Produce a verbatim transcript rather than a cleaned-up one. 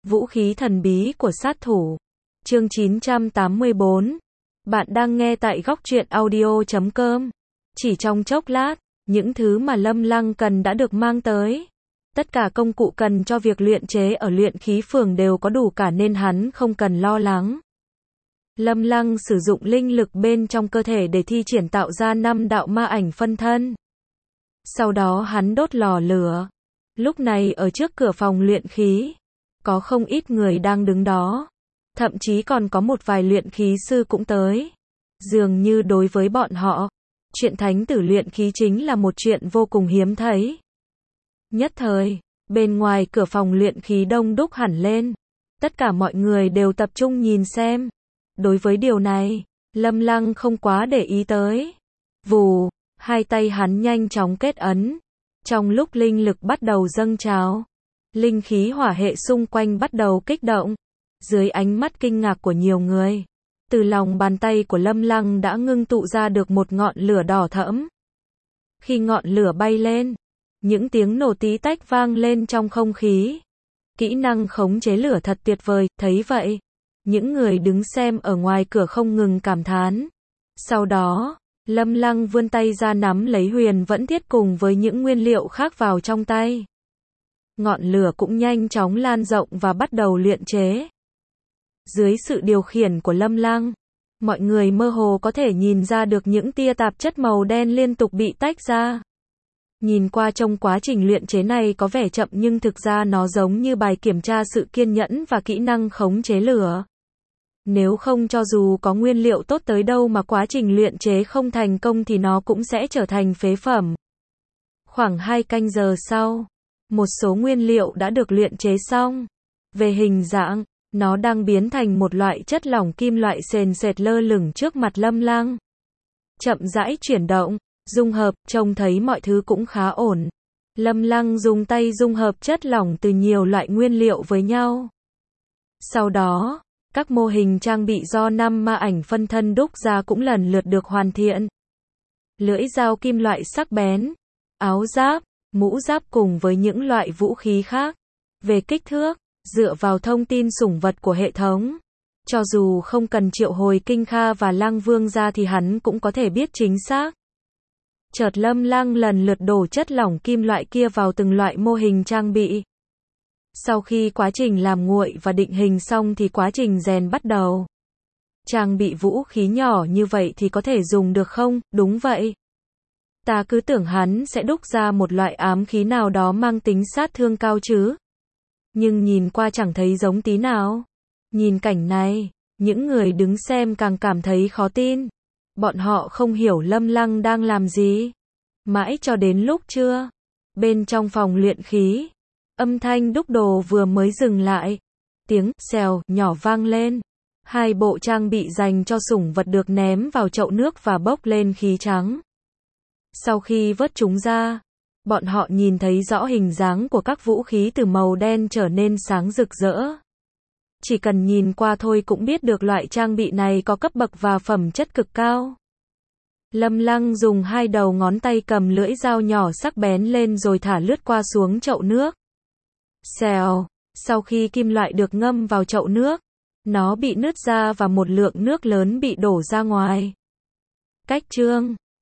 Vũ khí thần bí của sát thủ. Chương chín trăm tám mươi bốn. Bạn đang nghe tại góc truyện audio chấm com. Chỉ trong chốc lát, những thứ mà Lâm Lăng cần đã được mang tới. Tất cả công cụ cần cho việc luyện chế ở luyện khí phường đều có đủ cả nên hắn không cần lo lắng. Lâm Lăng sử dụng linh lực bên trong cơ thể để thi triển tạo ra năm đạo ma ảnh phân thân. Sau đó hắn đốt lò lửa. Lúc này ở trước cửa phòng luyện khí, có không ít người đang đứng đó. Thậm chí còn có một vài luyện khí sư cũng tới. Dường như đối với bọn họ, chuyện thánh tử luyện khí chính là một chuyện vô cùng hiếm thấy. Nhất thời, bên ngoài cửa phòng luyện khí đông đúc hẳn lên. Tất cả mọi người đều tập trung nhìn xem. Đối với điều này, Lâm Lăng không quá để ý tới. Vù, hai tay hắn nhanh chóng kết ấn. Trong lúc linh lực bắt đầu dâng trào, linh khí hỏa hệ xung quanh bắt đầu kích động. Dưới ánh mắt kinh ngạc của nhiều người, từ lòng bàn tay của Lâm Lăng đã ngưng tụ ra được một ngọn lửa đỏ thẫm. Khi ngọn lửa bay lên, những tiếng nổ tí tách vang lên trong không khí. Kỹ năng khống chế lửa thật tuyệt vời, thấy vậy, những người đứng xem ở ngoài cửa không ngừng cảm thán. Sau đó, Lâm Lăng vươn tay ra nắm lấy huyền vẫn thiết cùng với những nguyên liệu khác vào trong tay. Ngọn lửa cũng nhanh chóng lan rộng và bắt đầu luyện chế. Dưới sự điều khiển của Lâm Lăng, mọi người mơ hồ có thể nhìn ra được những tia tạp chất màu đen liên tục bị tách ra. Nhìn qua trong quá trình luyện chế này có vẻ chậm nhưng thực ra nó giống như bài kiểm tra sự kiên nhẫn và kỹ năng khống chế lửa. Nếu không cho dù có nguyên liệu tốt tới đâu mà quá trình luyện chế không thành công thì nó cũng sẽ trở thành phế phẩm. Khoảng hai canh giờ sau, một số nguyên liệu đã được luyện chế xong. Về hình dạng, nó đang biến thành một loại chất lỏng kim loại sền sệt lơ lửng trước mặt Lâm Lăng. Chậm rãi chuyển động, dung hợp, trông thấy mọi thứ cũng khá ổn. Lâm Lăng dùng tay dung hợp chất lỏng từ nhiều loại nguyên liệu với nhau. Sau đó, các mô hình trang bị do năm ma ảnh phân thân đúc ra cũng lần lượt được hoàn thiện. Lưỡi dao kim loại sắc bén, áo giáp, mũ giáp cùng với những loại vũ khí khác. Về kích thước, dựa vào thông tin sủng vật của hệ thống, cho dù không cần triệu hồi Kinh Kha và Lăng Vương ra thì hắn cũng có thể biết chính xác. Chợt Lâm Lăng lần lượt đổ chất lỏng kim loại kia vào từng loại mô hình trang bị. Sau khi quá trình làm nguội và định hình xong thì quá trình rèn bắt đầu. Trang bị vũ khí nhỏ như vậy thì có thể dùng được không? Đúng vậy. Ta cứ tưởng hắn sẽ đúc ra một loại ám khí nào đó mang tính sát thương cao chứ. Nhưng nhìn qua chẳng thấy giống tí nào. Nhìn cảnh này, những người đứng xem càng cảm thấy khó tin. Bọn họ không hiểu Lâm Lăng đang làm gì. Mãi cho đến lúc trưa, bên trong phòng luyện khí, âm thanh đúc đồ vừa mới dừng lại. Tiếng xèo nhỏ vang lên. Hai bộ trang bị dành cho sủng vật được ném vào chậu nước và bốc lên khí trắng. Sau khi vớt chúng ra, bọn họ nhìn thấy rõ hình dáng của các vũ khí từ màu đen trở nên sáng rực rỡ. Chỉ cần nhìn qua thôi cũng biết được loại trang bị này có cấp bậc và phẩm chất cực cao. Lâm Lăng dùng hai đầu ngón tay cầm lưỡi dao nhỏ sắc bén lên rồi thả lướt qua xuống chậu nước. Xèo, sau khi kim loại được ngâm vào chậu nước, nó bị nứt ra và một lượng nước lớn bị đổ ra ngoài. Cách chương